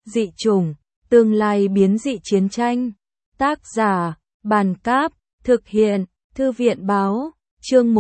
Dị chủng, tương lai biến dị chiến tranh. Tác giả, Bàn Cáp, thực hiện, Thư viện Báo, chương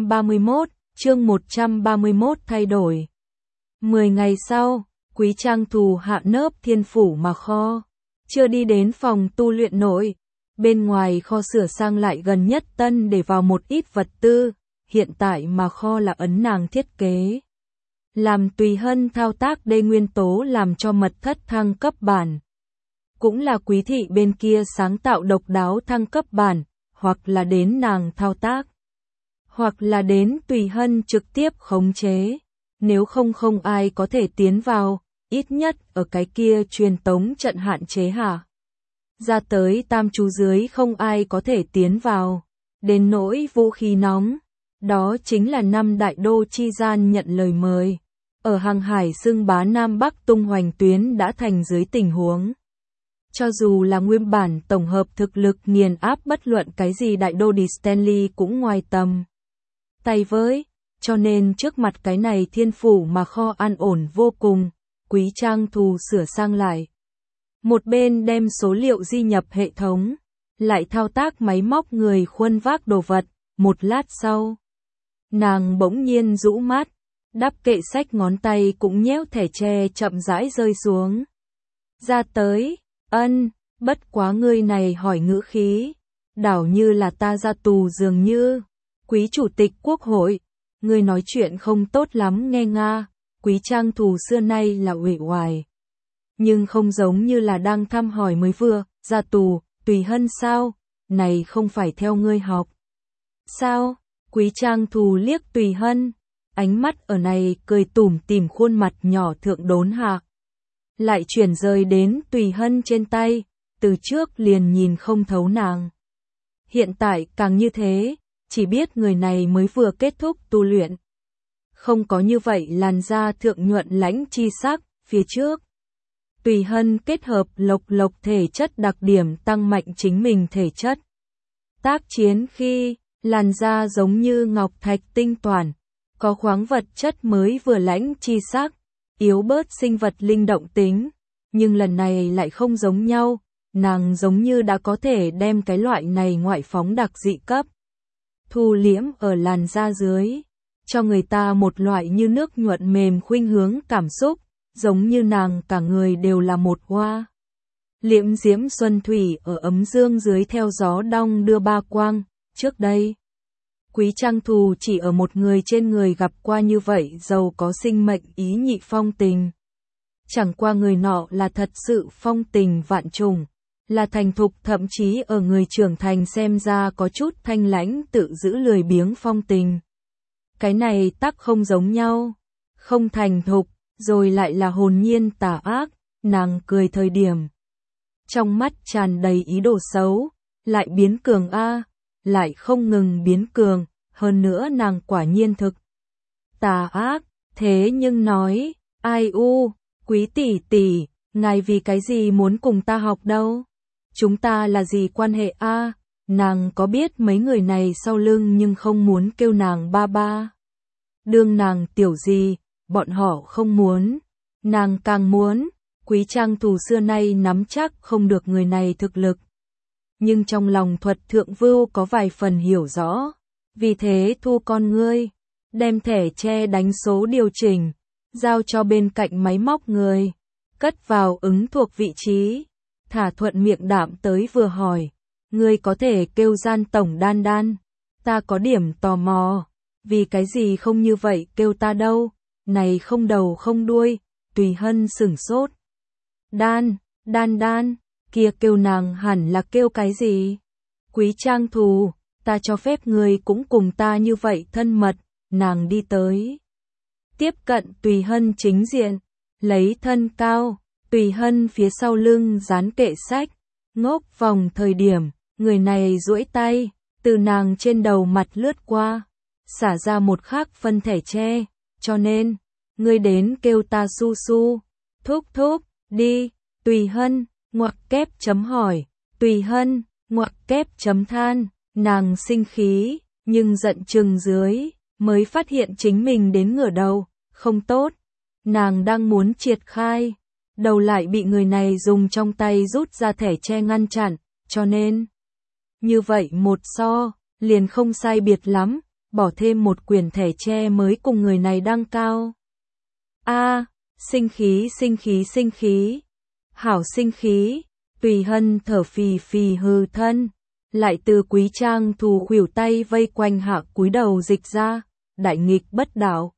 131 thay đổi. 10 ngày sau, Quý Trang Thù hạ nớp Thiên Phủ mà kho. Chưa đi đến phòng tu luyện nội. Bên ngoài kho sửa sang lại gần nhất tân để vào một ít vật tư. Hiện tại mà kho là ấn nàng thiết kế. Làm tùy hân thao tác đê nguyên tố làm cho mật thất thăng cấp bản. Cũng là Quý thị bên kia sáng tạo độc đáo thăng cấp bản, hoặc là đến nàng thao tác. Hoặc là đến tùy hân trực tiếp khống chế. Nếu không ai có thể tiến vào, ít nhất ở cái kia truyền tống trận hạn chế hả? Ra tới tam chú dưới không ai có thể tiến vào. Đến nỗi vũ khí nóng, đó chính là 5 đại đô chi gian nhận lời mời. Ở hàng hải xưng bá Nam Bắc tung hoành tuyến đã thành dưới tình huống. Cho dù là nguyên bản tổng hợp thực lực nghiền áp bất luận cái gì đại đô đi Stanley cũng ngoài tầm tay với, cho nên trước mặt cái này Thiên Phủ mà kho an ổn vô cùng, Quý Trang Thù sửa sang lại. Một bên đem số liệu di nhập hệ thống, lại thao tác máy móc người khuân vác đồ vật, một lát sau. Nàng bỗng nhiên rũ mắt, đắp kệ sách ngón tay cũng nhéo thẻ tre chậm rãi rơi xuống. Ra tới, bất quá ngươi này hỏi ngữ khí, đảo như là ta ra tù dường như. Quý Chủ tịch Quốc hội, ngươi nói chuyện không tốt lắm nghe nga. Quý Trang Thù xưa nay là uể oải, nhưng không giống như là đang thăm hỏi mới vừa ra tù. Tùy hân sao? Này không phải theo ngươi học sao? Quý Trang Thù liếc Tùy hân, ánh mắt ở này cười tủm tỉm khuôn mặt nhỏ thượng đốn hạ. Lại chuyển rời đến Tùy hân trên tay, từ trước liền nhìn không thấu nàng. Hiện tại càng như thế, chỉ biết người này mới vừa kết thúc tu luyện. Không có như vậy làn da thượng nhuận lãnh chi sắc, phía trước. Tùy hân kết hợp lộc thể chất đặc điểm tăng mạnh chính mình thể chất. Tác chiến khi, làn da giống như ngọc thạch tinh toàn, có khoáng vật chất mới vừa lãnh chi sắc, yếu bớt sinh vật linh động tính, nhưng lần này lại không giống nhau, nàng giống như đã có thể đem cái loại này ngoại phóng đặc dị cấp. Thu liễm ở làn da dưới, cho người ta một loại như nước nhuận mềm khuynh hướng cảm xúc, giống như nàng cả người đều là một hoa. Liễm diễm xuân thủy ở ấm dương dưới theo gió đong đưa ba quang, trước đây. Quý Trang Thù chỉ ở một người trên người gặp qua như vậy giàu có sinh mệnh ý nhị phong tình. Chẳng qua người nọ là thật sự phong tình vạn trùng, là thành thục thậm chí ở người trưởng thành xem ra có chút thanh lãnh tự giữ lười biếng phong tình. Cái này tắc không giống nhau, không thành thục, rồi lại là hồn nhiên tà ác, nàng cười thời điểm. Trong mắt tràn đầy ý đồ xấu, lại biến cường lại không ngừng biến cường, hơn nữa nàng quả nhiên thực. Tà ác, thế nhưng nói, ai Quý tỷ tỷ, ngài vì cái gì muốn cùng ta học đâu? Chúng ta là gì quan hệ nàng có biết mấy người này sau lưng nhưng không muốn kêu nàng ba ba. Đương nàng tiểu gì, bọn họ không muốn, nàng càng muốn. Quý Trang Thù xưa nay nắm chắc không được người này thực lực. Nhưng trong lòng thuật thượng vưu có vài phần hiểu rõ, vì thế thu con ngươi, đem thẻ tre đánh số điều chỉnh, giao cho bên cạnh máy móc người, cất vào ứng thuộc vị trí, thả thuận miệng đạm tới vừa hỏi, ngươi có thể kêu gian tổng đan đan, ta có điểm tò mò, vì cái gì không như vậy kêu ta đâu, này không đầu không đuôi. Tùy hân sửng sốt. Đan, kia kêu nàng hẳn là kêu cái gì? Quý Trang Thù, ta cho phép ngươi cũng cùng ta như vậy thân mật, nàng đi tới. Tiếp cận Tùy hân chính diện, lấy thân cao, Tùy hân phía sau lưng dán kệ sách, ngốc vòng thời điểm, người này duỗi tay, từ nàng trên đầu mặt lướt qua, xả ra một khắc phân thẻ tre, cho nên, ngươi đến kêu ta su su, thúc, đi. Tùy hân, ngoặc kép chấm hỏi, Tùy hân, ngoặc kép chấm than, nàng sinh khí, nhưng giận chừng dưới, mới phát hiện chính mình đến ngửa đầu, không tốt, nàng đang muốn triệt khai, đầu lại bị người này dùng trong tay rút ra thẻ tre ngăn chặn, cho nên như vậy một so, liền không sai biệt lắm, bỏ thêm một quyển thẻ tre mới cùng người này đăng cao. Sinh khí sinh khí sinh khí, hảo sinh khí, Tùy Hân thở phì phì hừ thân, lại từ Quý Trang Thù khuỷu tay vây quanh hạ cúi đầu dịch ra, đại nghịch bất đạo.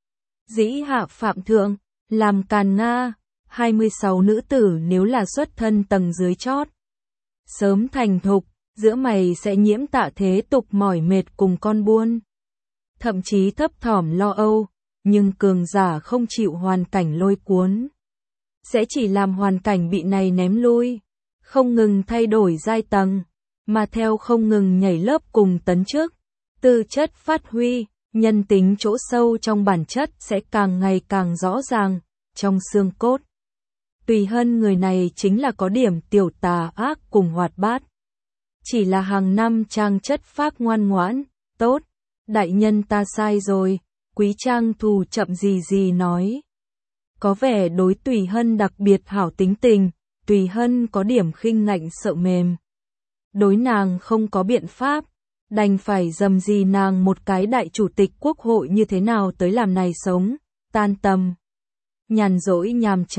Dĩ hạ phạm thượng, làm càn Nga, 26 nữ tử nếu là xuất thân tầng dưới chót. Sớm thành thục, giữa mày sẽ nhiễm tạ thế tục mỏi mệt cùng con buôn. Thậm chí thấp thỏm lo âu, nhưng cường giả không chịu hoàn cảnh lôi cuốn. Sẽ chỉ làm hoàn cảnh bị này ném lui, không ngừng thay đổi giai tầng, mà theo không ngừng nhảy lớp cùng tấn chức, tư chất phát huy, nhân tính chỗ sâu trong bản chất sẽ càng ngày càng rõ ràng, trong xương cốt. Tùy Hân người này chính là có điểm tiểu tà ác cùng hoạt bát. Chỉ là hàng năm trang chất phác ngoan ngoãn, tốt, đại nhân ta sai rồi, Quý Trang Thù chậm gì nói. Có vẻ đối Tùy Hân đặc biệt hảo tính tình, Tùy Hân có điểm khinh ngạnh sợ mềm. Đối nàng không có biện pháp, đành phải dầm gì nàng một cái đại chủ tịch quốc hội như thế nào tới làm này sống, tan tầm. Nhàn rỗi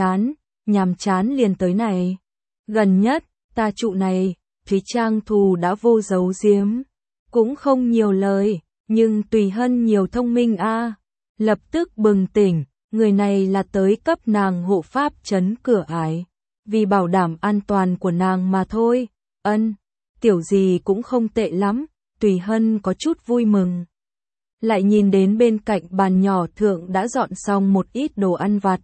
nhàm chán liền tới này. Gần nhất, ta trụ này, Quý Trang Thù đã vô giấu giếm, cũng không nhiều lời, nhưng Tùy Hân nhiều thông minh lập tức bừng tỉnh, người này là tới cấp nàng hộ pháp trấn cửa ải, vì bảo đảm an toàn của nàng mà thôi. Tiểu gì cũng không tệ lắm, Tùy Hân có chút vui mừng. Lại nhìn đến bên cạnh bàn nhỏ thượng đã dọn xong một ít đồ ăn vặt.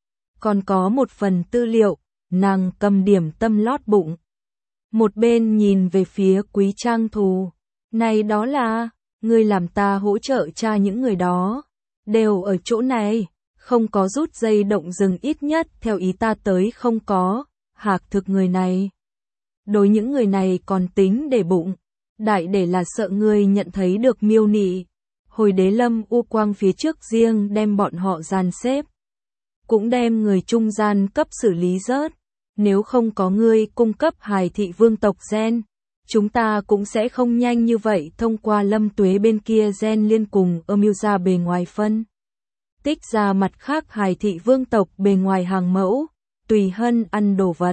Còn có một phần tư liệu, nàng cầm điểm tâm lót bụng. Một bên nhìn về phía Quý Trang Thù, này đó là, ngươi làm ta hỗ trợ tra những người đó, đều ở chỗ này, không có rút dây động rừng ít nhất theo ý ta tới không có, hạc thực người này. Đối những người này còn tính để bụng, đại để là sợ ngươi nhận thấy được miêu nị. Hồi Đế Lâm U Quang phía trước riêng đem bọn họ dàn xếp, cũng đem người trung gian cấp xử lý rớt. Nếu không có ngươi cung cấp hài thị vương tộc gen, chúng ta cũng sẽ không nhanh như vậy thông qua Lâm Tuế bên kia gen liên cùng mưu ra bề ngoài phân. Tích ra mặt khác hài thị vương tộc bề ngoài hàng mẫu, Tùy Hân ăn đồ vật.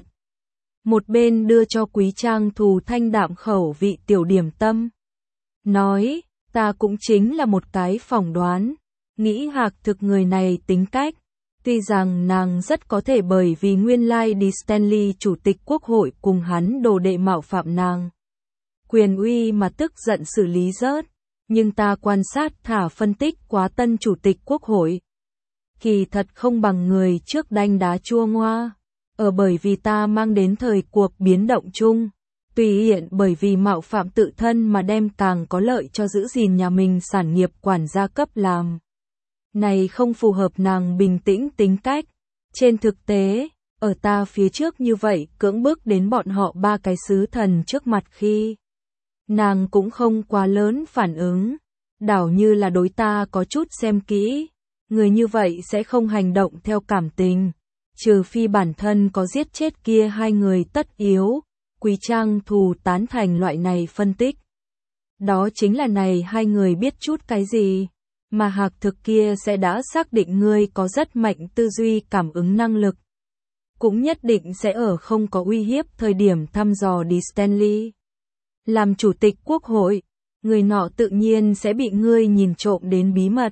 Một bên đưa cho Quý Trang Thù thanh đạm khẩu vị tiểu điểm tâm. Nói, ta cũng chính là một cái phỏng đoán, nghĩ hạc thực người này tính cách. Tuy rằng nàng rất có thể bởi vì nguyên lai đi Stanley chủ tịch quốc hội cùng hắn đồ đệ mạo phạm nàng. Quyền uy mà tức giận xử lý rớt, nhưng ta quan sát thả phân tích quá tân chủ tịch quốc hội. Kỳ thật không bằng người trước đanh đá chua ngoa, ở bởi vì ta mang đến thời cuộc biến động chung, tùy hiện bởi vì mạo phạm tự thân mà đem càng có lợi cho giữ gìn nhà mình sản nghiệp quản gia cấp làm. Này không phù hợp nàng bình tĩnh tính cách. Trên thực tế, ở ta phía trước như vậy cưỡng bức đến bọn họ ba cái sứ thần trước mặt khi nàng cũng không quá lớn phản ứng, đảo như là đối ta có chút xem kỹ, người như vậy sẽ không hành động theo cảm tình, trừ phi bản thân có giết chết kia hai người tất yếu. Quý Trang Thù tán thành loại này phân tích. Đó chính là này hai người biết chút cái gì, mà hạc thực kia sẽ đã xác định ngươi có rất mạnh tư duy cảm ứng năng lực. Cũng nhất định sẽ ở không có uy hiếp thời điểm thăm dò đi Stanley. Làm chủ tịch quốc hội, người nọ tự nhiên sẽ bị ngươi nhìn trộm đến bí mật.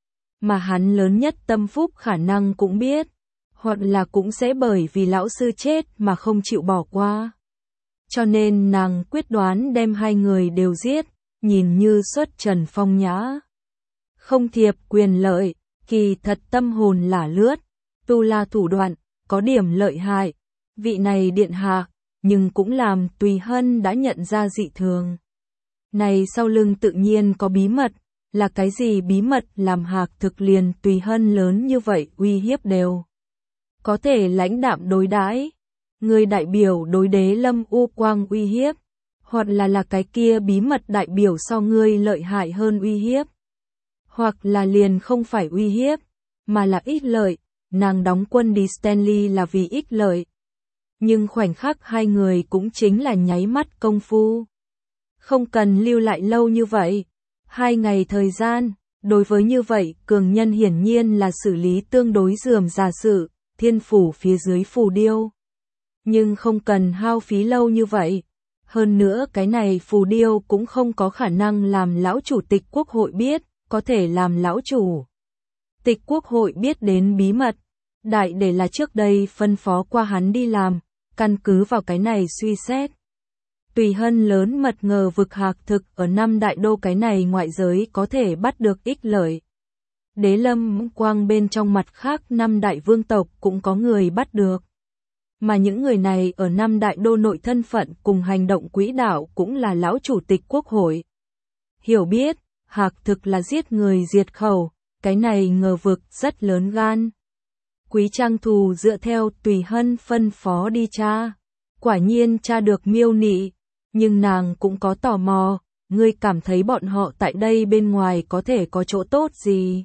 Mà hắn lớn nhất tâm phúc khả năng cũng biết, hoặc là cũng sẽ bởi vì lão sư chết mà không chịu bỏ qua. Cho nên nàng quyết đoán đem hai người đều giết, nhìn như xuất trần phong nhã. Không thiệp quyền lợi, kỳ thật tâm hồn lả lướt, tu la thủ đoạn, có điểm lợi hại. Vị này điện hạ, nhưng cũng làm Tùy Hân đã nhận ra dị thường. Này sau lưng tự nhiên có bí mật, là cái gì bí mật làm hạc thực liền Tùy Hân lớn như vậy uy hiếp đều. Có thể lãnh đạm đối đãi, người đại biểu đối Đế Lâm U Quang uy hiếp, hoặc là cái kia bí mật đại biểu so ngươi lợi hại hơn uy hiếp. Hoặc là liền không phải uy hiếp, mà là ít lợi, nàng đóng quân đi Stanley là vì ích lợi. Nhưng khoảnh khắc hai người cũng chính là nháy mắt công phu. Không cần lưu lại lâu như vậy. 2 ngày thời gian, đối với như vậy, cường nhân hiển nhiên là xử lý tương đối rườm rà sự, thiên phủ phía dưới phù điêu. Nhưng không cần hao phí lâu như vậy. Hơn nữa cái này phù điêu cũng không có khả năng làm lão chủ tịch quốc hội biết, có thể làm lão chủ tịch quốc hội biết đến bí mật. Đại để là trước đây phân phó qua hắn đi làm, căn cứ vào cái này suy xét. Tùy Hân lớn mật ngờ vực hạc thực ở 5 đại đô cái này ngoại giới có thể bắt được ích lợi. Đế Lâm Quang bên trong mặt khác 5 đại vương tộc cũng có người bắt được. Mà những người này ở 5 đại đô nội thân phận cùng hành động quỹ đạo cũng là lão chủ tịch quốc hội. Hiểu biết, hạc thực là giết người diệt khẩu, cái này ngờ vực rất lớn gan. Quý Trang Thù dựa theo Tùy Hân phân phó đi tra. Quả nhiên tra được miêu nị, nhưng nàng cũng có tò mò, ngươi cảm thấy bọn họ tại đây bên ngoài có thể có chỗ tốt gì?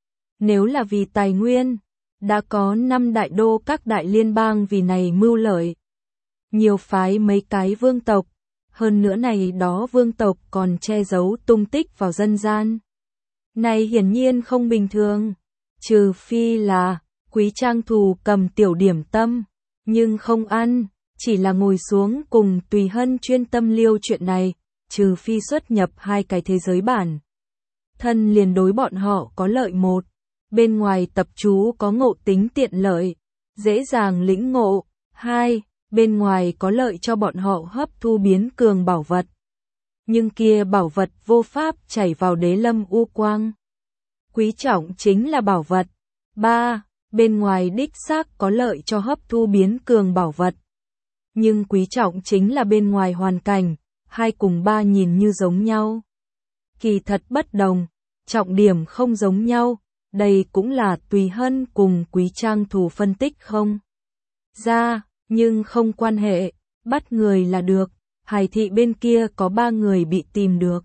Nếu là vì tài nguyên, đã có 5 đại đô các đại liên bang vì này mưu lợi. Nhiều phái mấy cái vương tộc, hơn nữa này đó vương tộc còn che giấu tung tích vào dân gian. Này hiển nhiên không bình thường, trừ phi là Quý Trang Thù cầm tiểu điểm tâm, nhưng không ăn, chỉ là ngồi xuống cùng Tùy Hân chuyên tâm liêu chuyện này, trừ phi xuất nhập 2 cái thế giới bản. Thân liền đối bọn họ có lợi một, bên ngoài tập trú có ngộ tính tiện lợi, dễ dàng lĩnh ngộ, 2, bên ngoài có lợi cho bọn họ hấp thu biến cường bảo vật. Nhưng kia bảo vật vô pháp chảy vào Đế Lâm U Quang. Quý trọng chính là bảo vật. 3. Bên ngoài đích xác có lợi cho hấp thu biến cường bảo vật. Nhưng quý trọng chính là bên ngoài hoàn cảnh, 2 cùng 3 nhìn như giống nhau. Kỳ thật bất đồng, trọng điểm không giống nhau, đây cũng là Tùy Hân cùng Quý Trang Thù phân tích không ra, nhưng không quan hệ, bắt người là được, Hải thị bên kia có 3 người bị tìm được.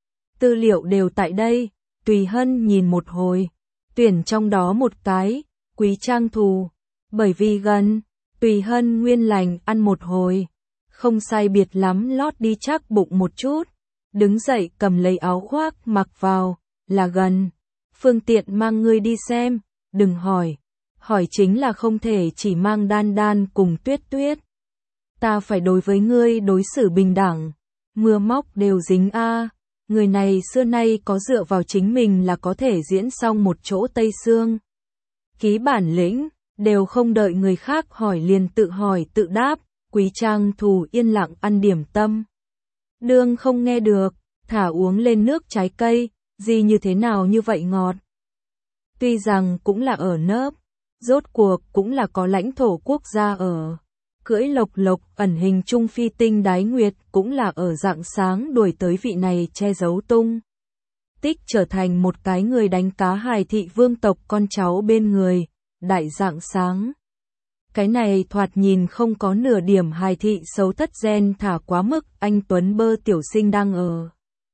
Tư liệu đều tại đây, Tùy Hân nhìn một hồi, tuyển trong đó một cái, Quý Trang Thù, bởi vì gần, Tùy Hân nguyên lành ăn một hồi, không sai biệt lắm lót đi chắc bụng một chút, đứng dậy cầm lấy áo khoác mặc vào, là gần, phương tiện mang ngươi đi xem, đừng hỏi chính là không thể chỉ mang Đan Đan cùng Tuyết Tuyết. Ta phải đối với ngươi đối xử bình đẳng, mưa móc đều dính a. Người này xưa nay có dựa vào chính mình là có thể diễn xong một chỗ Tây Xương. Ký bản lĩnh, đều không đợi người khác hỏi liền tự hỏi tự đáp, Quý Trang Thù yên lặng ăn điểm tâm. Đương không nghe được, thả uống lên nước trái cây, gì như thế nào như vậy ngọt. Tuy rằng cũng là ở nớp, rốt cuộc cũng là có lãnh thổ quốc gia ở. Cưỡi lộc lộc ẩn hình Trung Phi Tinh Đái Nguyệt cũng là ở rạng sáng đuổi tới vị này che giấu tung tích trở thành một cái người đánh cá Hải thị vương tộc con cháu bên người, đại rạng sáng. Cái này thoạt nhìn không có nửa điểm Hải thị xấu thất gen thả quá mức, anh Tuấn Bơ tiểu sinh đang ở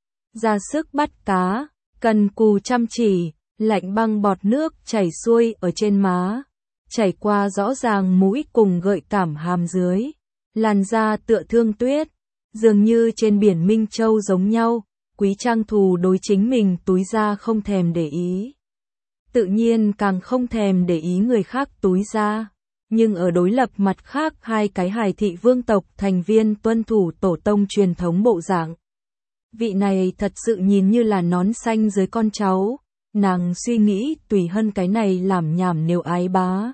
ra sức bắt cá, cần cù chăm chỉ, lạnh băng bọt nước chảy xuôi ở trên má, chảy qua rõ ràng mũi cùng gợi cảm hàm dưới, làn da tựa thương tuyết, dường như trên biển Minh Châu giống nhau. Quý Trang Thù đối chính mình túi da không thèm để ý, tự nhiên càng không thèm để ý người khác túi da, nhưng ở đối lập mặt khác 2 cái Hải thị vương tộc thành viên tuân thủ tổ tông truyền thống bộ dạng. Vị này thật sự nhìn như là nón xanh dưới con cháu, nàng suy nghĩ Tùy Hân cái này làm nhảm nếu ái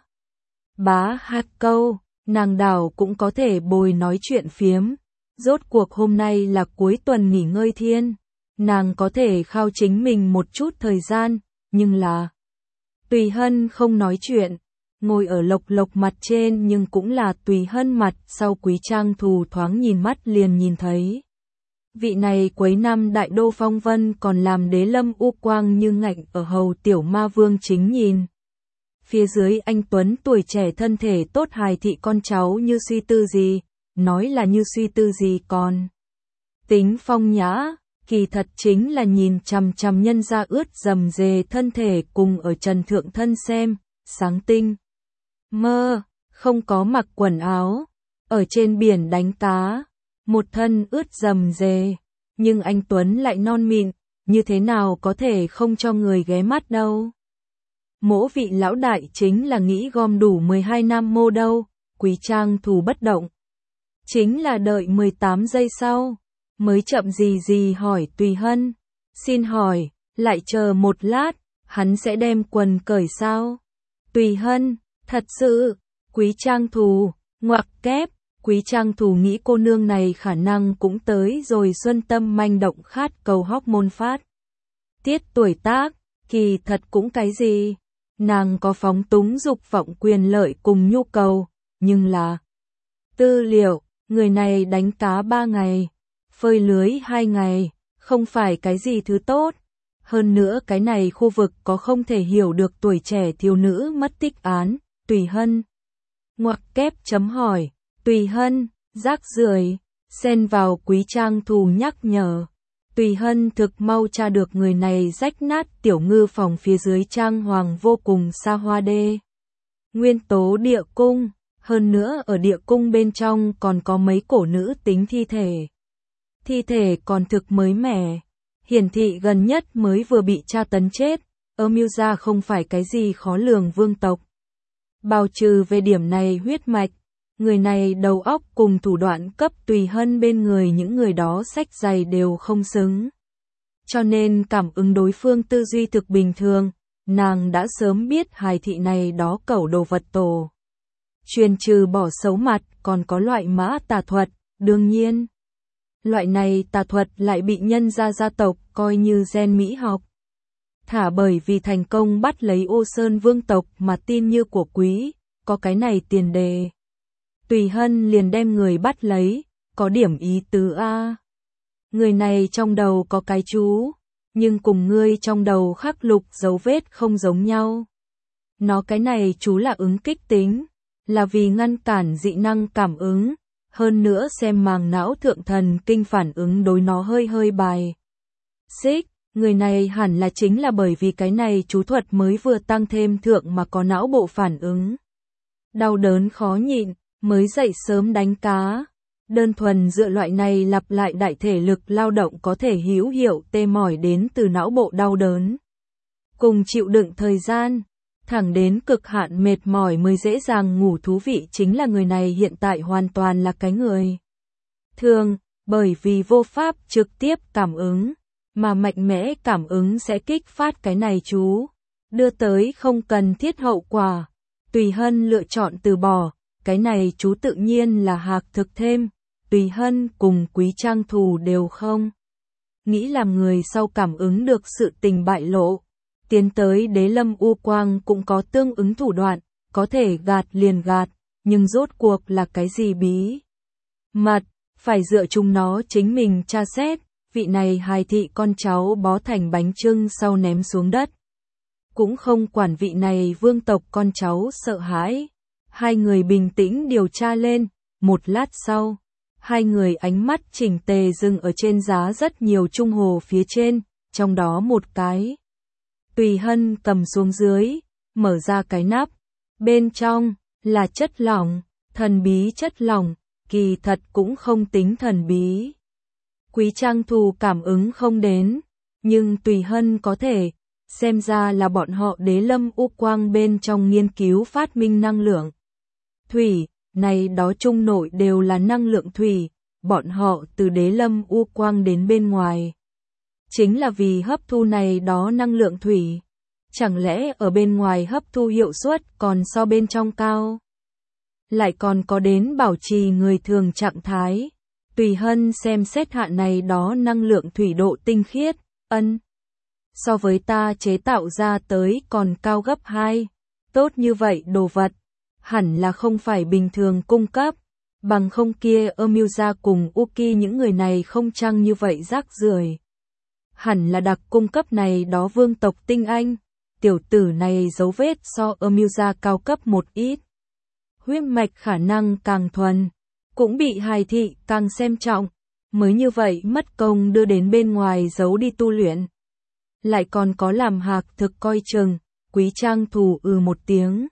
bá hát câu, nàng đảo cũng có thể bồi nói chuyện phiếm, rốt cuộc hôm nay là cuối tuần nghỉ ngơi thiên. Nàng có thể khao chính mình một chút thời gian, nhưng là Tùy Hân không nói chuyện, ngồi ở lộc lộc mặt trên nhưng cũng là Tùy Hân mặt sau. Quý Trang Thù thoáng nhìn mắt liền nhìn thấy. Vị này quấy năm đại đô phong vân còn làm Đế Lâm U Quang như ngạnh ở hầu tiểu ma vương chính nhìn. Phía dưới anh Tuấn tuổi trẻ thân thể tốt Hải thị con cháu như suy tư gì, nói là như suy tư gì còn. Tính phong nhã. Kỳ thật chính là nhìn chằm chằm nhân ra ướt dầm dề thân thể cùng ở trần thượng thân xem sáng tinh. Mơ, không có mặc quần áo, ở trên biển đánh cá, một thân ướt rầm rề, nhưng anh Tuấn lại non mịn, như thế nào có thể không cho người ghé mắt đâu. Mỗ vị lão đại chính là nghĩ gom đủ 12 nam mô đâu, Quý Trang Thù bất động. Chính là đợi 18 giây sau, mới chậm gì hỏi Tùy Hân. Xin hỏi, lại chờ một lát, hắn sẽ đem quần cởi sao? Tùy Hân, thật sự, Quý Trang Thù, ngoặc kép, Quý Trang Thù nghĩ cô nương này khả năng cũng tới rồi xuân tâm manh động khát cầu hormone phát. Tiết tuổi tác, kỳ thật cũng cái gì? Nàng có phóng túng dục vọng quyền lợi cùng nhu cầu, nhưng là tư liệu, người này đánh cá 3 ngày, phơi lưới 2 ngày, không phải cái gì thứ tốt. Hơn nữa cái này khu vực có không thể hiểu được tuổi trẻ thiếu nữ mất tích án, Tùy Hân. Ngoặc kép chấm hỏi, Tùy Hân, rác rưởi, xen vào Quý Trang Thù nhắc nhở. Tùy Hân thực mau tra được người này rách nát tiểu ngư phòng phía dưới trang hoàng vô cùng xa hoa đê. Nguyên tố địa cung, hơn nữa ở địa cung bên trong còn có mấy cổ nữ tính thi thể. Thi thể còn thực mới mẻ, hiển thị gần nhất mới vừa bị tra tấn chết, Emilia không phải cái gì khó lường vương tộc. Bào trừ về điểm này huyết mạch, người này đầu óc cùng thủ đoạn cấp Tùy Hân bên người những người đó sách dày đều không xứng. Cho nên cảm ứng đối phương tư duy thực bình thường, nàng đã sớm biết hài thị này đó cẩu đồ vật tổ. Truyền trừ bỏ xấu mặt còn có loại mã tà thuật, đương nhiên. Loại này tà thuật lại bị nhân gia tộc coi như gen mỹ học. Thả bởi vì thành công bắt lấy Ô Sơn vương tộc mà tin như của quý, có cái này tiền đề. Tùy Hân liền đem người bắt lấy, có điểm ý tứ a. Người này trong đầu có cái chú, nhưng cùng ngươi trong đầu khắc lục dấu vết không giống nhau. Nó cái này chú là ứng kích tính, là vì ngăn cản dị năng cảm ứng, hơn nữa xem màng não thượng thần kinh phản ứng đối nó hơi bài xích. Người này hẳn là chính là bởi vì cái này chú thuật mới vừa tăng thêm thượng mà có não bộ phản ứng. Đau đớn khó nhịn, mới dậy sớm đánh cá. Đơn thuần dựa loại này lặp lại đại thể lực lao động có thể hữu hiệu tê mỏi đến từ não bộ đau đớn. Cùng chịu đựng thời gian, thẳng đến cực hạn mệt mỏi mới dễ dàng ngủ thú vị chính là người này hiện tại hoàn toàn là cái người thường, bởi vì vô pháp trực tiếp cảm ứng. Mà mạnh mẽ cảm ứng sẽ kích phát cái này chú, đưa tới không cần thiết hậu quả. Tùy Hân lựa chọn từ bỏ, cái này chú tự nhiên là hạc thực thêm, Tùy Hân cùng Quý Trang Thù đều không nghĩ làm người sau cảm ứng được sự tình bại lộ. Tiến tới Đế Lâm U Quang cũng có tương ứng thủ đoạn, có thể gạt liền gạt, nhưng rốt cuộc là cái gì bí mật, phải dựa chúng nó chính mình tra xét. Vị này hài thị con cháu bó thành bánh chưng sau ném xuống đất. Cũng không quản vị này vương tộc con cháu sợ hãi. Hai người bình tĩnh điều tra lên, một lát sau, hai người ánh mắt chỉnh tề dừng ở trên giá rất nhiều trung hồ phía trên, trong đó một cái. Tùy Hân cầm xuống dưới, mở ra cái nắp, bên trong là chất lỏng, thần bí chất lỏng, kỳ thật cũng không tính thần bí. Quý Trang Thù cảm ứng không đến, nhưng Tùy Hân có thể, xem ra là bọn họ Đế Lâm U Quang bên trong nghiên cứu phát minh năng lượng. Thủy, này đó trung nội đều là năng lượng thủy, bọn họ từ Đế Lâm U Quang đến bên ngoài. Chính là vì hấp thu này đó năng lượng thủy, chẳng lẽ ở bên ngoài hấp thu hiệu suất còn so bên trong cao? Lại còn có đến bảo trì người thường trạng thái. Tùy Hân xem xét hạ này đó năng lượng thủy độ tinh khiết, so với ta chế tạo ra tới còn cao gấp 2. Tốt như vậy đồ vật, hẳn là không phải bình thường cung cấp, bằng không kia Emilia cùng Uki những người này không chăng như vậy rác rưởi. Hẳn là đặc cung cấp này đó vương tộc tinh anh, tiểu tử này dấu vết so Emilia cao cấp một ít. Huyết mạch khả năng càng thuần. Cũng bị hài thị càng xem trọng, mới như vậy mất công đưa đến bên ngoài giấu đi tu luyện. Lại còn có làm hạc thực coi chừng, Quý Trang Thù một tiếng.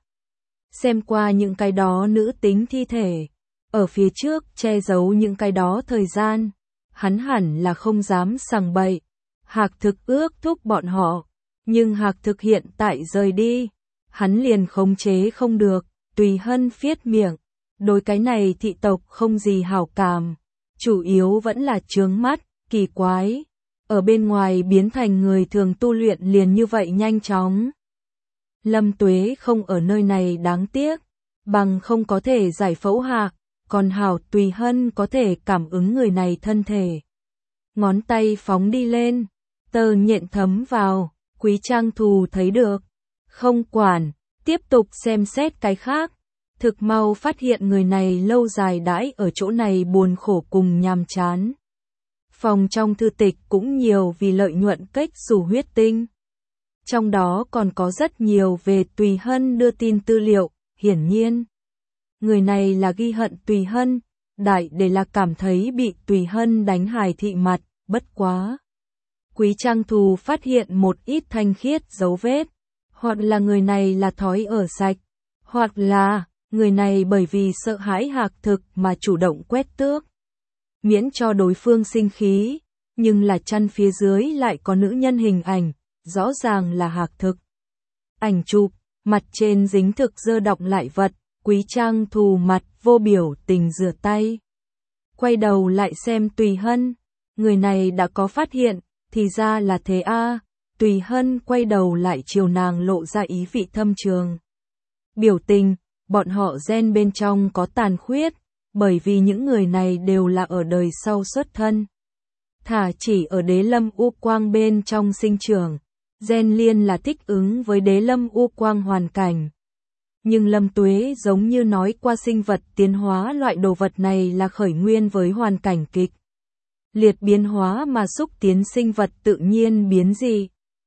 Xem qua những cái đó nữ tính thi thể, ở phía trước che giấu những cái đó thời gian, hắn hẳn là không dám sằng bậy. Hạc Thực ước thúc bọn họ, nhưng Hạc Thực hiện tại rời đi, hắn liền khống chế không được. Tùy Hân phiết miệng, đối cái này thị tộc không gì hảo cảm, chủ yếu vẫn là chướng mắt, kỳ quái, ở bên ngoài biến thành người thường tu luyện liền như vậy nhanh chóng. Lâm Tuế không ở nơi này đáng tiếc, bằng không có thể giải phẫu Hạc, còn hảo Tùy Hân có thể cảm ứng người này thân thể. Ngón tay phóng đi lên, tơ nhện thấm vào, Quý Trang Thù thấy được, không quản, tiếp tục xem xét cái khác. Thực mau phát hiện người này lâu dài đãi ở chỗ này buồn khổ cùng nhàm chán. Phòng trong thư tịch cũng nhiều vì lợi nhuận cách xù huyết tinh. Trong đó còn có rất nhiều về Tùy Hân đưa tin tư liệu, hiển nhiên. Người này là ghi hận Tùy Hân, đại để là cảm thấy bị Tùy Hân đánh hài thị mặt, bất quá. Quý Trang Thù phát hiện một ít thanh khiết dấu vết, hoặc là người này là thói ở sạch, hoặc là người này bởi vì sợ hãi Hạc Thực mà chủ động quét tước. Miễn cho đối phương sinh khí, nhưng là chăn phía dưới lại có nữ nhân hình ảnh, rõ ràng là Hạc Thực. Ảnh chụp, mặt trên dính thực dơ đọng lại vật, Quý Trang Thù mặt vô biểu tình rửa tay. Quay đầu lại xem Tùy Hân, người này đã có phát hiện, thì ra là thế a. Tùy Hân quay đầu lại chiều nàng lộ ra ý vị thâm trường. Biểu tình, bọn họ gen bên trong có tàn khuyết, bởi vì những người này đều là ở đời sau xuất thân. Thả chỉ ở đế lâm u quang bên trong sinh trưởng, gen liên là thích ứng với đế lâm u quang hoàn cảnh. Nhưng Lâm Tuế giống như nói qua sinh vật tiến hóa loại đồ vật này là khởi nguyên với hoàn cảnh kịch liệt biến hóa mà xúc tiến sinh vật tự nhiên biến dị.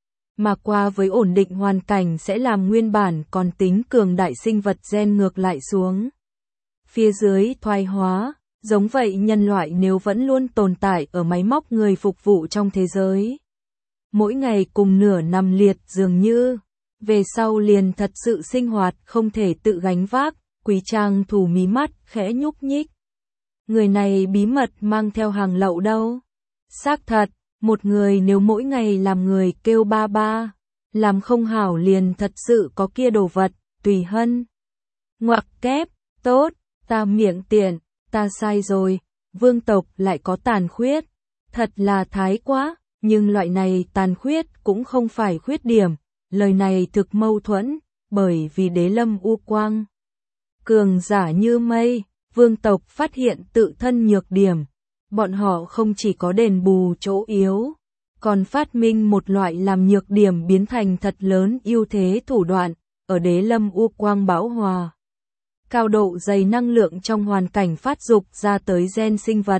Mà qua với ổn định hoàn cảnh sẽ làm nguyên bản còn tính cường đại sinh vật gen ngược lại xuống. Phía dưới thoái hóa, giống vậy nhân loại nếu vẫn luôn tồn tại ở máy móc người phục vụ trong thế giới. Mỗi ngày cùng nửa nằm liệt dường như, về sau liền thật sự sinh hoạt không thể tự gánh vác, Quý Trang Thù mí mắt khẽ nhúc nhích. Người này bí mật mang theo hàng lậu đâu. Xác thật, một người nếu mỗi ngày làm người kêu ba ba, làm không hảo liền thật sự có kia đồ vật, Tùy Hân. Ngoặc kép, tốt, ta miệng tiện, ta sai rồi, vương tộc lại có tàn khuyết, thật là thái quá, nhưng loại này tàn khuyết cũng không phải khuyết điểm, lời này thực mâu thuẫn, bởi vì đế lâm u quang. Cường giả như mây, vương tộc phát hiện tự thân nhược điểm, bọn họ không chỉ có đền bù chỗ yếu, còn phát minh một loại làm nhược điểm biến thành thật lớn ưu thế thủ đoạn, ở đế lâm u quang bão hòa. Cao độ dày năng lượng trong hoàn cảnh phát dục ra tới gen sinh vật.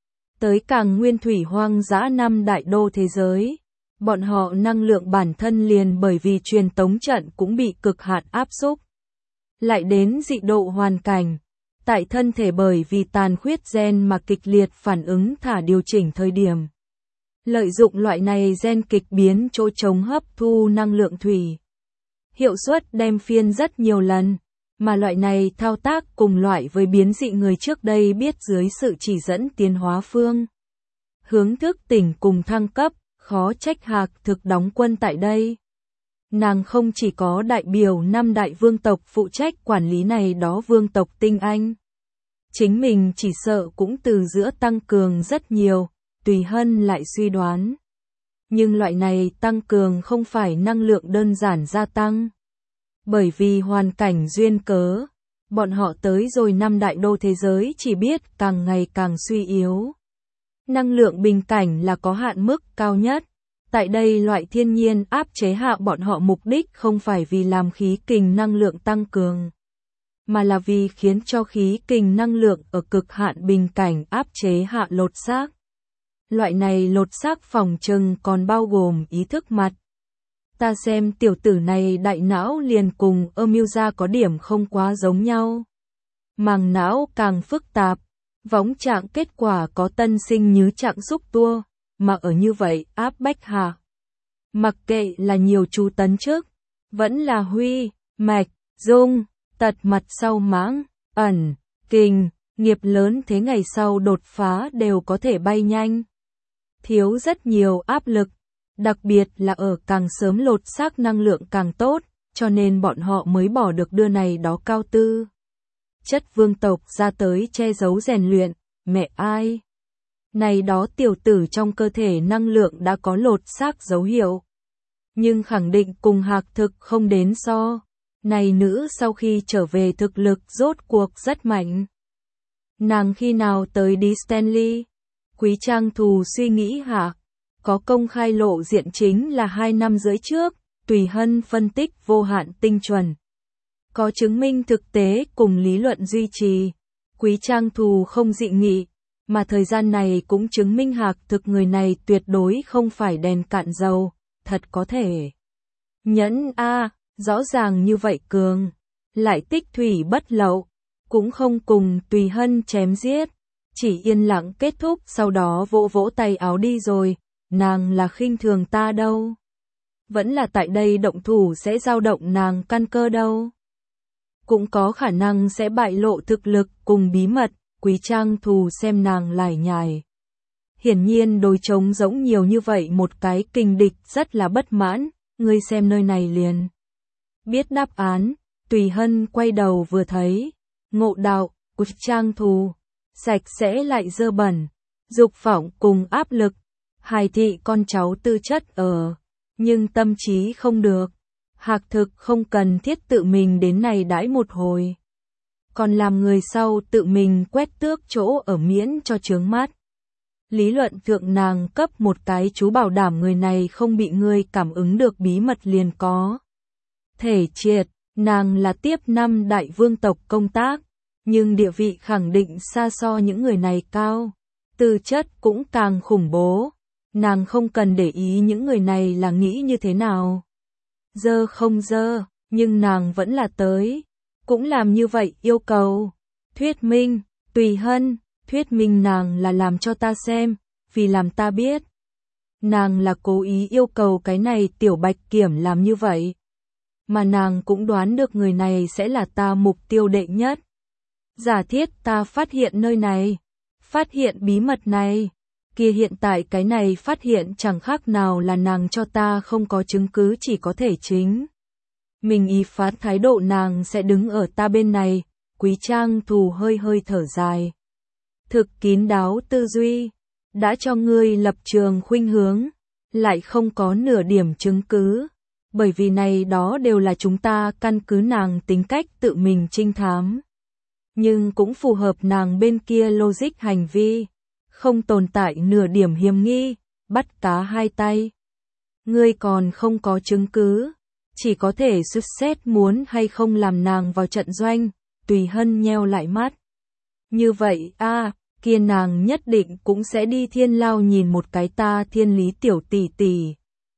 Tới càng nguyên thủy hoang dã năm đại đô thế giới, bọn họ năng lượng bản thân liền bởi vì truyền tống trận cũng bị cực hạn áp xúc. Lại đến dị độ hoàn cảnh, tại thân thể bởi vì tàn khuyết gen mà kịch liệt phản ứng thả điều chỉnh thời điểm. Lợi dụng loại này gen kịch biến chỗ chống hấp thu năng lượng thủy. Hiệu suất đem phiên rất nhiều lần, mà loại này thao tác cùng loại với biến dị người trước đây biết dưới sự chỉ dẫn tiến hóa phương. Hướng thức tỉnh cùng thăng cấp, khó trách Hạc Thực đóng quân tại đây. Nàng không chỉ có đại biểu 5 đại vương tộc phụ trách quản lý này đó vương tộc tinh anh. Chính mình chỉ sợ cũng từ giữa tăng cường rất nhiều, Tùy Hân lại suy đoán. Nhưng loại này tăng cường không phải năng lượng đơn giản gia tăng. Bởi vì hoàn cảnh duyên cớ, bọn họ tới rồi 5 đại đô thế giới chỉ biết càng ngày càng suy yếu. Năng lượng bình cảnh là có hạn mức cao nhất. Tại đây loại thiên nhiên áp chế hạ bọn họ mục đích không phải vì làm khí kình năng lượng tăng cường, mà là vì khiến cho khí kình năng lượng ở cực hạn bình cảnh áp chế hạ lột xác. Loại này lột xác phòng trừng còn bao gồm ý thức mặt. Ta xem tiểu tử này đại não liền cùng Emilia có điểm không quá giống nhau. Màng não càng phức tạp, võng trạng kết quả có tân sinh như trạng xúc tua, mà ở như vậy áp bách hạ. Mặc kệ là nhiều chú tấn trước, Vẫn là huy, mạch, dung, tật mặt sau mãng, ẩn, kình, nghiệp lớn thế ngày sau đột phá đều có thể bay nhanh. Thiếu rất nhiều áp lực, đặc biệt là ở càng sớm lột xác năng lượng càng tốt, cho nên bọn họ mới bỏ được đưa này đó cao tư chất vương tộc ra tới che giấu rèn luyện, mẹ ai. Này đó tiểu tử trong cơ thể năng lượng đã có lột xác dấu hiệu. Nhưng khẳng định cùng Hạc Thực không đến so. Này nữ sau khi trở về thực lực rốt cuộc rất mạnh. Nàng khi nào tới đi Stanley? Quý Trang Thù suy nghĩ hả? Có công khai lộ diện chính là 2 năm rưỡi trước, Tùy Hân phân tích vô hạn tinh chuẩn. Có chứng minh thực tế cùng lý luận duy trì. Quý Trang Thù không dị nghị, mà thời gian này cũng chứng minh Hạc Thực người này tuyệt đối không phải đèn cạn dầu, thật có thể. Nhẫn a, rõ ràng như vậy cường, lại tích thủy bất lậu, cũng không cùng Tùy Hân chém giết, chỉ yên lặng kết thúc sau đó vỗ vỗ tay áo đi rồi, nàng là khinh thường ta đâu. Vẫn là tại đây động thủ sẽ dao động nàng căn cơ đâu. Cũng có khả năng sẽ bại lộ thực lực cùng bí mật, Quý Trang Thù xem nàng lải nhải. Hiển nhiên đối trống giống nhiều như vậy một cái kình địch rất là bất mãn, ngươi xem nơi này liền. Biết đáp án, Tùy Hân quay đầu vừa thấy, ngộ đạo, Quý Trang Thù, sạch sẽ lại dơ bẩn, dục vọng cùng áp lực, hài thị con cháu tư chất ở, nhưng tâm trí không được. Hạc Thực không cần thiết tự mình đến này đãi một hồi. Còn làm người sau tự mình quét tước chỗ ở miễn cho chướng mắt. Lý luận thượng nàng cấp một cái chú bảo đảm người này không bị ngươi cảm ứng được bí mật liền có. Thể triệt, nàng là tiếp 5 đại vương tộc công tác, nhưng địa vị khẳng định xa so những người này cao. Tư chất cũng càng khủng bố. Nàng không cần để ý những người này là nghĩ như thế nào. Dơ không dơ, nhưng nàng vẫn là tới. Cũng làm như vậy yêu cầu. Thuyết minh, Tùy Hân, thuyết minh nàng là làm cho ta xem, vì làm ta biết. Nàng là cố ý yêu cầu cái này tiểu bạch kiểm làm như vậy. Mà nàng cũng đoán được người này sẽ là ta mục tiêu đệ nhất. Giả thiết ta phát hiện nơi này, phát hiện bí mật này. Kia hiện tại cái này phát hiện chẳng khác nào là nàng cho ta không có chứng cứ chỉ có thể chính. Mình ý phát thái độ nàng sẽ đứng ở ta bên này, Quý Trang Thù hơi hơi thở dài. Thực kín đáo tư duy, đã cho ngươi lập trường khuynh hướng, lại không có nửa điểm chứng cứ. Bởi vì này đó đều là chúng ta căn cứ nàng tính cách tự mình trinh thám. Nhưng cũng phù hợp nàng bên kia logic hành vi. Không tồn tại nửa điểm hiểm nghi, bắt cá hai tay. Ngươi còn không có chứng cứ, chỉ có thể suy xét muốn hay không làm nàng vào trận doanh, Tùy Hân nheo lại mắt. Như vậy kia nàng nhất định cũng sẽ đi thiên lao nhìn một cái ta thiên lý tiểu tỷ tỷ.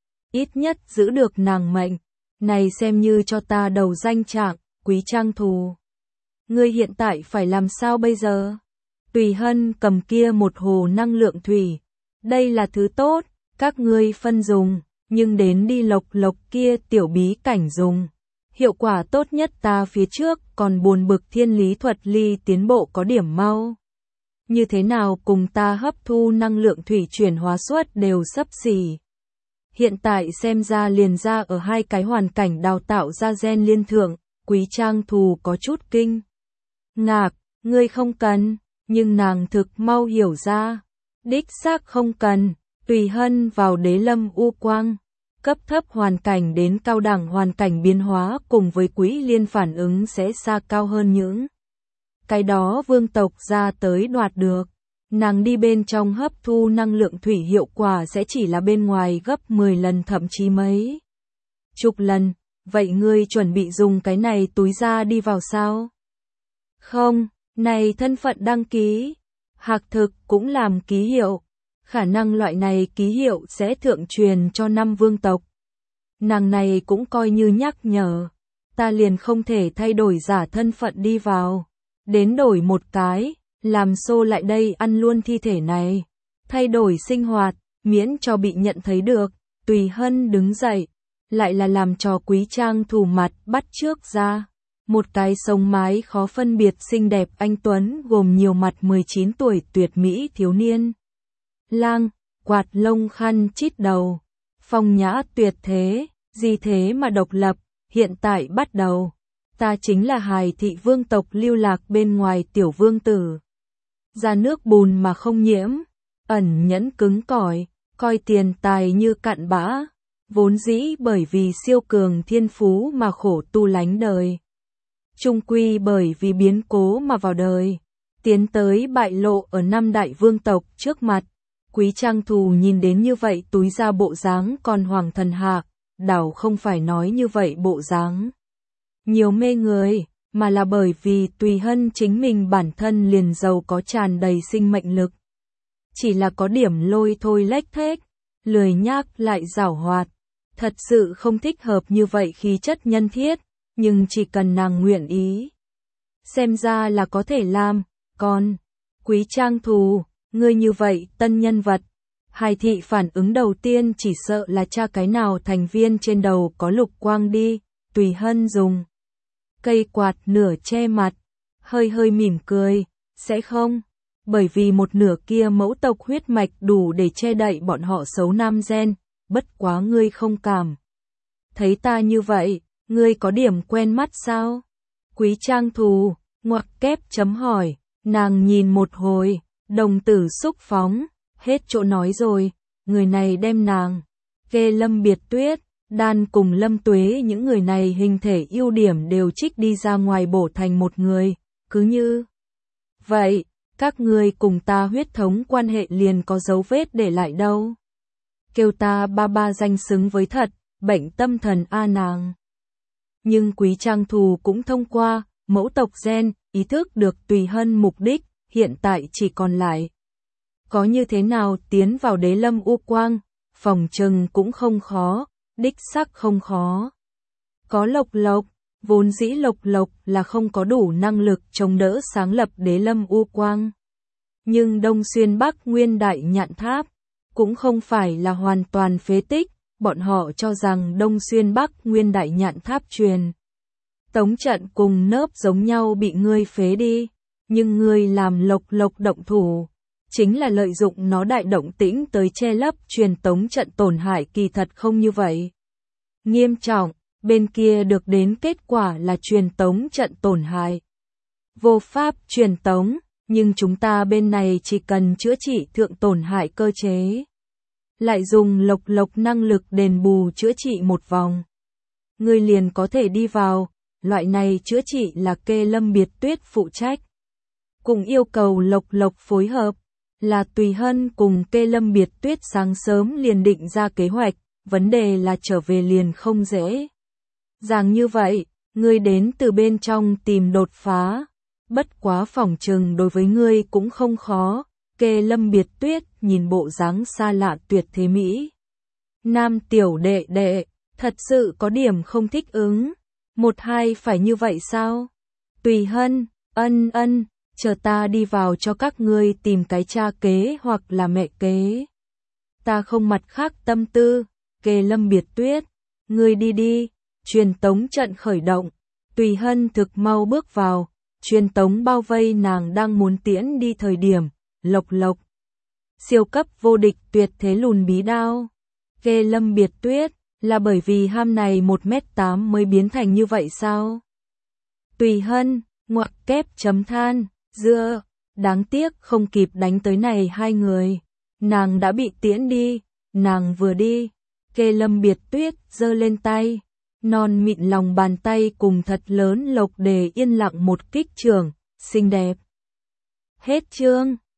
Ít nhất giữ được nàng mệnh, này xem như cho ta đầu danh trạng, Quý Trang Thù. Ngươi hiện tại phải làm sao bây giờ? Tùy Hân cầm kia một hồ năng lượng thủy. Đây là thứ tốt, các ngươi phân dùng, nhưng đến đi lộc lộc kia tiểu bí cảnh dùng. Hiệu quả tốt nhất ta phía trước còn buồn bực thiên lý thuật ly tiến bộ có điểm mau. Như thế nào cùng ta hấp thu năng lượng thủy chuyển hóa suất đều xấp xỉ. Hiện tại xem ra liền ra ở 2 cái hoàn cảnh đào tạo ra gen liên thượng, Quý Trang Thù có chút kinh. Ngạc, ngươi không cần. Nhưng nàng thực mau hiểu ra, đích xác không cần, Tùy Hân vào đế lâm u quang, cấp thấp hoàn cảnh đến cao đẳng hoàn cảnh biến hóa cùng với quỹ liên phản ứng sẽ xa cao hơn những. Cái đó vương tộc ra tới đoạt được, nàng đi bên trong hấp thu năng lượng thủy hiệu quả sẽ chỉ là bên ngoài gấp 10 lần thậm chí mấy chục lần, vậy ngươi chuẩn bị dùng cái này túi ra đi vào sao? Không. Này thân phận đăng ký, Hạc Thực cũng làm ký hiệu, khả năng loại này ký hiệu sẽ thượng truyền cho 5 vương tộc. Nàng này cũng coi như nhắc nhở, ta liền không thể thay đổi giả thân phận đi vào, đến đổi một cái, làm xô lại đây ăn luôn thi thể này, thay đổi sinh hoạt, miễn cho bị nhận thấy được. Tùy Hân đứng dậy, lại là làm cho Quý Trang Thù mặt bắt trước ra. Một cái sống mái khó phân biệt xinh đẹp anh tuấn gồm nhiều mặt 19 tuổi tuyệt mỹ thiếu niên. Lang, quạt lông khăn chít đầu, phong nhã tuyệt thế, gì thế mà độc lập, hiện tại bắt đầu. Ta chính là hài thị vương tộc lưu lạc bên ngoài tiểu vương tử. Ra nước bùn mà không nhiễm, ẩn nhẫn cứng cỏi, coi tiền tài như cặn bã, vốn dĩ bởi vì siêu cường thiên phú mà khổ tu lánh đời. Trung quy bởi vì biến cố mà vào đời, tiến tới bại lộ ở năm đại vương tộc trước mặt. Quý Trang Thù nhìn đến như vậy túi ra bộ dáng còn hoàng thần hạ, đảo không phải nói như vậy bộ dáng nhiều mê người, mà là bởi vì Tùy Hân chính mình bản thân liền giàu có tràn đầy sinh mệnh lực. Chỉ là có điểm lôi thôi lếch thếch, lười nhác lại giảo hoạt, thật sự không thích hợp như vậy khí chất nhân thiết, nhưng chỉ cần nàng nguyện ý. Xem ra là có thể làm, còn Quý Trang Thù, ngươi như vậy tân nhân vật. Hài thị phản ứng đầu tiên chỉ sợ là cha cái nào thành viên trên đầu có lục quang đi. Tùy Hân dùng cây quạt nửa che mặt, hơi hơi mỉm cười, sẽ không, bởi vì một nửa kia mẫu tộc huyết mạch đủ để che đậy bọn họ xấu nam gen, bất quá ngươi không cảm thấy ta như vậy, ngươi có điểm quen mắt sao? Quý Trang Thù, ngoặc kép chấm hỏi, nàng nhìn một hồi, đồng tử xúc phóng, hết chỗ nói rồi, người này đem nàng, ghê Lâm Biệt Tuyết, Đan cùng Lâm Tuế những người này hình thể ưu điểm đều trích đi ra ngoài bổ thành một người, cứ như vậy, các ngươi cùng ta huyết thống quan hệ liền có dấu vết để lại đâu. Kêu ta ba ba danh xứng với thật, bệnh tâm thần a nàng. Nhưng Quý Trang Thù cũng thông qua mẫu tộc gen, ý thức được Tùy Hân mục đích, hiện tại chỉ còn lại. Có như thế nào tiến vào đế lâm u quang, phòng trừng cũng không khó, đích xác không khó. Có Lộc Lộc, vốn dĩ Lộc Lộc là không có đủ năng lực chống đỡ sáng lập đế lâm u quang. Nhưng Đông Xuyên Bắc Nguyên Đại Nhạn Tháp, cũng không phải là hoàn toàn phế tích, bọn họ cho rằng Đông Xuyên Bắc Nguyên Đại Nhạn Tháp truyền tống trận cùng nớp giống nhau bị ngươi phế đi, nhưng ngươi làm Lộc Lộc động thủ, chính là lợi dụng nó đại động tĩnh tới che lấp truyền tống trận tổn hại kỳ thật không như vậy. Nghiêm trọng, bên kia được đến kết quả là truyền tống trận tổn hại. Vô pháp truyền tống, nhưng chúng ta bên này chỉ cần chữa trị thượng tổn hại cơ chế. Lại dùng Lộc Lộc năng lực đền bù chữa trị một vòng. Ngươi liền có thể đi vào, loại này chữa trị là kê Lâm Biệt Tuyết phụ trách. Cùng yêu cầu Lộc Lộc phối hợp, là Tùy Hân cùng kê Lâm Biệt Tuyết sáng sớm liền định ra kế hoạch, vấn đề là trở về liền không dễ. Dàng như vậy, ngươi đến từ bên trong tìm đột phá, bất quá phỏng chừng đối với ngươi cũng không khó, kê Lâm Biệt Tuyết nhìn bộ dáng xa lạ tuyệt thế mỹ. Nam tiểu đệ đệ, thật sự có điểm không thích ứng, một hai phải như vậy sao? Tùy Hân, ân, chờ ta đi vào cho các ngươi tìm cái cha kế hoặc là mẹ kế. Ta không mặt khác tâm tư, kê Lâm Biệt Tuyết, ngươi đi đi, truyền tống trận khởi động, Tùy Hân thực mau bước vào, truyền tống bao vây nàng đang muốn tiễn đi thời điểm, Lộc Lộc. Siêu cấp vô địch tuyệt thế lùn bí đao, kê Lâm Biệt Tuyết, là bởi vì ham này 1m8 mới biến thành như vậy sao? Tùy Hân, ngoặc kép chấm than, dưa, đáng tiếc không kịp đánh tới này hai người. Nàng đã bị tiễn đi, nàng vừa đi, kê Lâm Biệt Tuyết giơ lên tay, non mịn lòng bàn tay cùng thật lớn lộc đề yên lặng một kích trường, xinh đẹp. Hết chương.